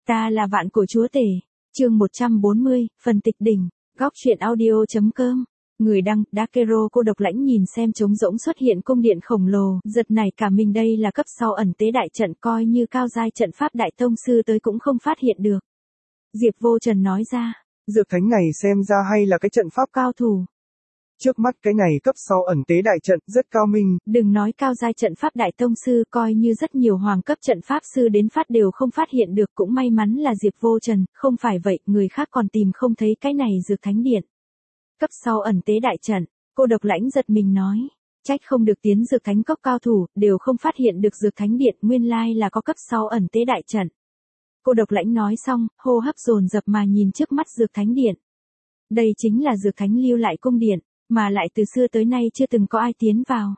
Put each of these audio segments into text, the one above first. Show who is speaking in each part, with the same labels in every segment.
Speaker 1: Ta là vạn cổ chúa tể. Chương 140, phần tịch đỉnh. Góc truyện audio.com. Người đăng, Dakero cô độc lãnh nhìn xem trống rỗng xuất hiện cung điện khổng lồ, giật nảy cả mình, đây là cấp sau ẩn tế đại trận, coi như cao giai trận pháp đại tông sư tới cũng không phát hiện được. Diệp Vô Trần nói ra.
Speaker 2: Dược thánh này xem ra hay là cái trận pháp
Speaker 1: cao thủ.
Speaker 2: Trước mắt cái này cấp sau ẩn tế đại trận rất cao minh.
Speaker 1: Đừng nói cao giai trận pháp đại tông sư, coi như rất nhiều hoàng cấp trận pháp sư đến phát đều không phát hiện được, cũng may mắn là Diệp Vô Trần, không phải vậy, người khác còn tìm không thấy cái này dược thánh điện. Cấp sau ẩn tế đại trận, cô độc lãnh giật mình nói. Trách không được tiến dược thánh cốc cao thủ, đều không phát hiện được dược thánh điện, nguyên lai là có cấp sau ẩn tế đại trận. Cô độc lãnh nói xong, hô hấp dồn dập mà nhìn trước mắt dược thánh điện. Đây chính là dược thánh lưu lại cung điện, mà lại từ xưa tới nay chưa từng có ai tiến vào.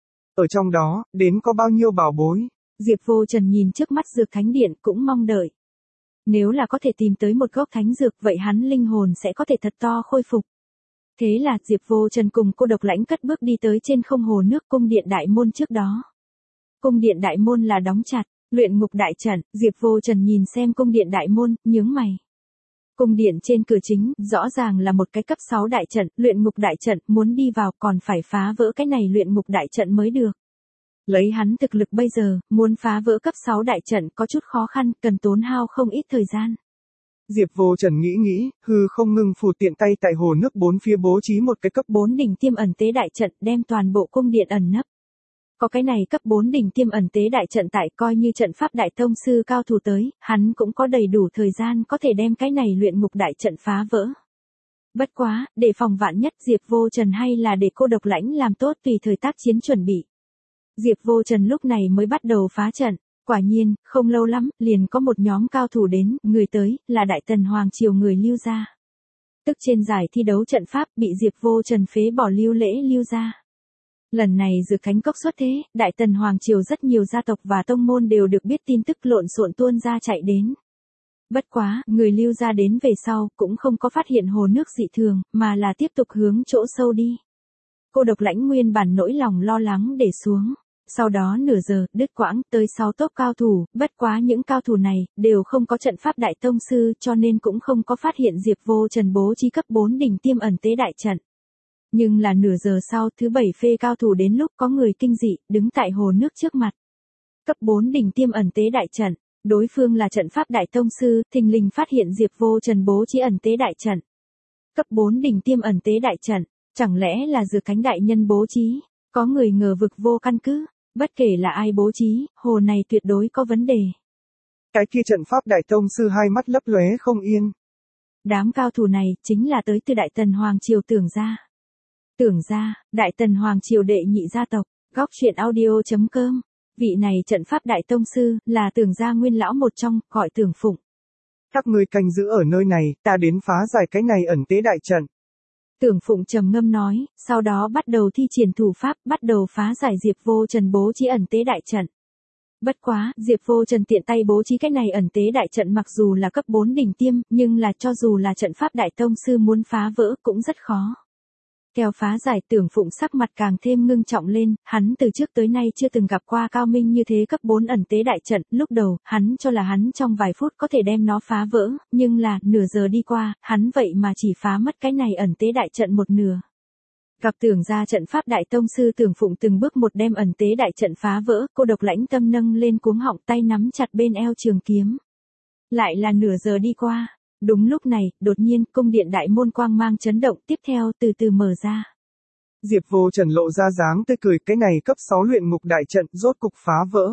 Speaker 2: Ở trong đó, đến có bao nhiêu bảo bối?
Speaker 1: Diệp Vô Trần nhìn trước mắt dược thánh điện cũng mong đợi. Nếu là có thể tìm tới một gốc thánh dược, vậy hắn linh hồn sẽ có thể thật to khôi phục. Thế là Diệp Vô Trần cùng cô độc lãnh cất bước đi tới trên không hồ nước cung điện đại môn trước đó. Cung điện đại môn là đóng chặt, luyện ngục đại trận, Diệp Vô Trần nhìn xem cung điện đại môn, nhướng mày. Cung điện trên cửa chính, rõ ràng là một cái cấp 6 đại trận, luyện ngục đại trận, muốn đi vào còn phải phá vỡ cái này luyện ngục đại trận mới được. Lấy hắn thực lực bây giờ, muốn phá vỡ cấp 6 đại trận có chút khó khăn, cần tốn hao không ít thời gian.
Speaker 2: Diệp Vô Trần nghĩ, hư không ngưng phù tiện tay tại hồ nước bốn phía bố trí một cái cấp
Speaker 1: 4 đỉnh tiêm ẩn tế đại trận, đem toàn bộ cung điện ẩn nấp. Có cái này cấp 4 đỉnh tiêm ẩn tế đại trận tại, coi như trận pháp đại tông sư cao thủ tới, hắn cũng có đầy đủ thời gian có thể đem cái này luyện ngục đại trận phá vỡ. Bất quá, để phòng vạn nhất, Diệp Vô Trần hay là để cô độc lãnh làm tốt tùy thời tác chiến chuẩn bị. Diệp Vô Trần lúc này mới bắt đầu phá trận. Quả nhiên, không lâu lắm, liền có một nhóm cao thủ đến, người tới, là Đại Tần Hoàng Triều người Lưu gia. Tức trên giải thi đấu trận pháp, bị Diệp Vô Trần phế bỏ Lưu lễ Lưu gia. Lần này dược thánh cốc xuất thế, Đại Tần Hoàng Triều rất nhiều gia tộc và tông môn đều được biết tin tức, lộn xộn tuôn ra chạy đến. Bất quá, người Lưu gia đến về sau, cũng không có phát hiện hồ nước dị thường, mà là tiếp tục hướng chỗ sâu đi. Cô độc lãnh nguyên bản nỗi lòng lo lắng để xuống. Sau đó nửa giờ, đứt quãng, tới 6 tốp cao thủ, bất quá những cao thủ này, đều không có trận pháp đại tông sư, cho nên cũng không có phát hiện Diệp Vô Trần bố trí cấp 4 đỉnh tiêm ẩn tế đại trận. Nhưng là nửa giờ sau, thứ 7 phê cao thủ đến lúc có người kinh dị, đứng tại hồ nước trước mặt. Cấp 4 đỉnh tiêm ẩn tế đại trận, đối phương là trận pháp đại tông sư, thình lình phát hiện Diệp Vô Trần bố trí ẩn tế đại trận. Cấp 4 đỉnh tiêm ẩn tế đại trận, chẳng lẽ là dược thánh đại nhân bố trí? Có người ngờ vực vô căn cứ. Bất kể là ai bố trí, hồ này tuyệt đối có vấn đề.
Speaker 2: Cái kia trận pháp đại tông sư hai mắt lấp lóe không yên.
Speaker 1: Đám cao thủ này, chính là tới từ Đại Tần Hoàng Triều Tưởng gia. Tưởng gia, Đại Tần Hoàng Triều đệ nhị gia tộc, góc truyện audio.com. Vị này trận pháp đại tông sư, là Tưởng gia nguyên lão một trong, gọi Tưởng Phụng.
Speaker 2: Các ngươi canh giữ ở nơi này, ta đến phá giải cái này ẩn tế đại trận.
Speaker 1: Tưởng Phụng trầm ngâm nói, sau đó bắt đầu thi triển thủ pháp, bắt đầu phá giải Diệp Vô Trần bố trí ẩn tế đại trận. Bất quá, Diệp Vô Trần tiện tay bố trí cái này ẩn tế đại trận mặc dù là cấp 4 đỉnh tiêm, nhưng là cho dù là trận pháp đại tông sư muốn phá vỡ cũng rất khó. Theo phá giải, Tưởng Phụng sắc mặt càng thêm ngưng trọng lên, hắn từ trước tới nay chưa từng gặp qua cao minh như thế cấp 4 ẩn tế đại trận, lúc đầu, hắn cho là hắn trong vài phút có thể đem nó phá vỡ, nhưng là, nửa giờ đi qua, hắn vậy mà chỉ phá mất cái này ẩn tế đại trận một nửa. Gặp Tưởng gia trận pháp đại tông sư Tưởng Phụng từng bước một đem ẩn tế đại trận phá vỡ, cô độc lãnh tâm nâng lên cuống họng, tay nắm chặt bên eo trường kiếm. Lại là nửa giờ đi qua. Đúng lúc này, đột nhiên, cung điện đại môn quang mang chấn động, tiếp theo từ từ mở ra.
Speaker 2: Diệp Vô Trần lộ ra dáng tươi cười, cái này cấp 6 luyện ngục đại trận rốt cục phá vỡ.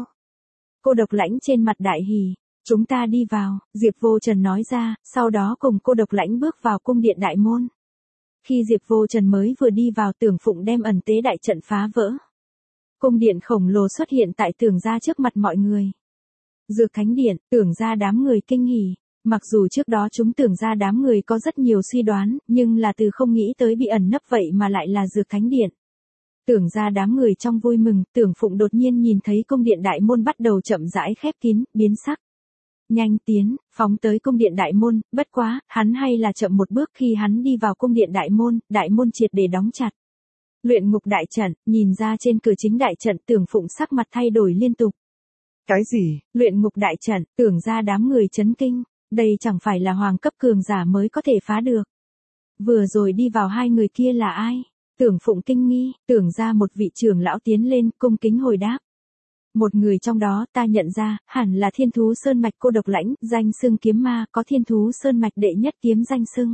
Speaker 1: Cô độc lãnh trên mặt đại hỉ, chúng ta đi vào, Diệp Vô Trần nói ra, sau đó cùng cô độc lãnh bước vào cung điện đại môn. Khi Diệp Vô Trần mới vừa đi vào, Tưởng Phụng đem ẩn tế đại trận phá vỡ. Cung điện khổng lồ xuất hiện tại Tưởng gia trước mặt mọi người. Dược thánh điện, Tưởng gia đám người kinh hỉ. Mặc dù trước đó chúng Tưởng gia đám người có rất nhiều suy đoán, nhưng là từ không nghĩ tới bị ẩn nấp vậy mà lại là dược thánh điện. Tưởng gia đám người trong vui mừng, Tưởng Phụng đột nhiên nhìn thấy cung điện đại môn bắt đầu chậm rãi khép kín, biến sắc. Nhanh tiến, phóng tới cung điện đại môn, bất quá, hắn hay là chậm một bước khi hắn đi vào cung điện đại môn triệt để đóng chặt. Luyện ngục đại trận, nhìn ra trên cửa chính đại trận, Tưởng Phụng sắc mặt thay đổi liên tục.
Speaker 2: Cái gì?
Speaker 1: Luyện ngục đại trận, tưởng ra đám người chấn kinh. Đây chẳng phải là hoàng cấp cường giả mới có thể phá được. Vừa rồi đi vào hai người kia là ai? Tưởng Phụng kinh nghi, tưởng ra một vị trưởng lão tiến lên, cung kính hồi đáp. Một người trong đó ta nhận ra, hẳn là Thiên Thú Sơn Mạch Cô Độc Lãnh, danh xưng kiếm ma, có Thiên Thú Sơn Mạch đệ nhất kiếm danh xưng.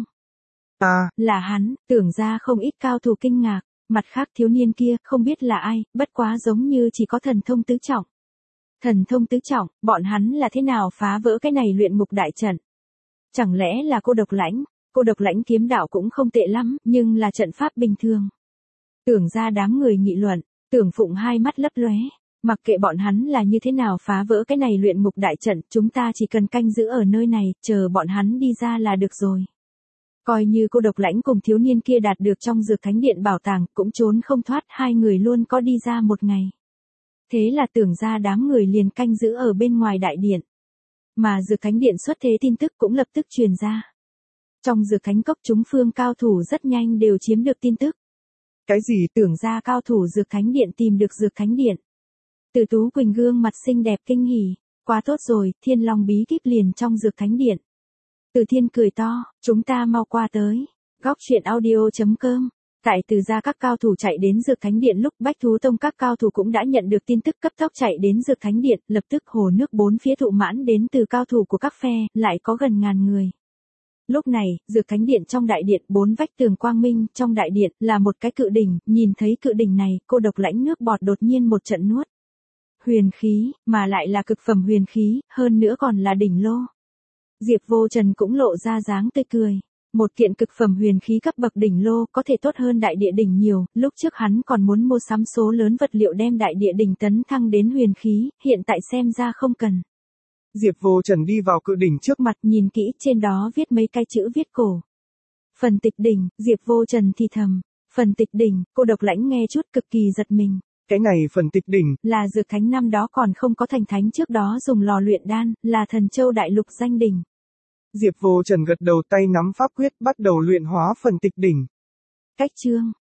Speaker 1: Là hắn, tưởng ra không ít cao thủ kinh ngạc, mặt khác thiếu niên kia, không biết là ai, bất quá giống như chỉ có thần thông tứ trọng. Thần thông tứ trọng, bọn hắn là thế nào phá vỡ cái này luyện ngục đại trận? Chẳng lẽ là Cô Độc Lãnh? Cô Độc Lãnh kiếm đạo cũng không tệ lắm, nhưng là trận pháp bình thường. Tưởng ra đám người nghị luận, Tưởng Phụng hai mắt lấp lóe. Mặc kệ bọn hắn là như thế nào phá vỡ cái này luyện ngục đại trận, chúng ta chỉ cần canh giữ ở nơi này, chờ bọn hắn đi ra là được rồi. Coi như Cô Độc Lãnh cùng thiếu niên kia đạt được trong dược thánh điện bảo tàng, cũng trốn không thoát, hai người luôn có đi ra một ngày. Thế là tưởng ra đám người liền canh giữ ở bên ngoài đại điện. Mà dược thánh điện xuất thế tin tức cũng lập tức truyền ra. Trong dược thánh cốc chúng phương cao thủ rất nhanh đều chiếm được tin tức.
Speaker 2: Cái gì?
Speaker 1: Tưởng ra cao thủ dược thánh điện tìm được dược thánh điện. Từ Tú Quỳnh gương mặt xinh đẹp kinh hỉ, quá tốt rồi, Thiên Long bí kíp liền trong dược thánh điện. Từ Thiên cười to, chúng ta mau qua tới. Góc truyện audio.com. Tại Từ gia các cao thủ chạy đến dược thánh điện lúc Bách Thú Tông các cao thủ cũng đã nhận được tin tức cấp tốc chạy đến dược thánh điện, lập tức hồ nước bốn phía tụ mãn đến từ cao thủ của các phe, lại có gần ngàn người. Lúc này, dược thánh điện trong đại điện, bốn vách tường quang minh, trong đại điện là một cái cự đỉnh, nhìn thấy cự đỉnh này, Cô Độc Lãnh nước bọt đột nhiên một trận nuốt. Huyền khí, mà lại là cực phẩm huyền khí, hơn nữa còn là đỉnh lô. Diệp Vô Trần cũng lộ ra dáng tươi cười. Một kiện cực phẩm huyền khí cấp bậc đỉnh lô có thể tốt hơn đại địa đỉnh nhiều, lúc trước hắn còn muốn mua sắm số lớn vật liệu đem đại địa đỉnh tấn thăng đến huyền khí, hiện tại xem ra không cần.
Speaker 2: Diệp Vô Trần đi vào cự đỉnh trước mặt,
Speaker 1: nhìn kỹ trên đó viết mấy cái chữ viết cổ. Phần tịch đỉnh, Diệp Vô Trần thì thầm. Phần tịch đỉnh, Cô Độc Lãnh nghe chút cực kỳ giật mình.
Speaker 2: Cái này phần tịch đỉnh,
Speaker 1: là dược thánh năm đó còn không có thành thánh trước đó dùng lò luyện đan, là Thần Châu đại lục danh đỉnh.
Speaker 2: Diệp Vô Trần gật đầu tay nắm pháp quyết bắt đầu luyện hóa phần tịch đỉnh.
Speaker 1: Cách chương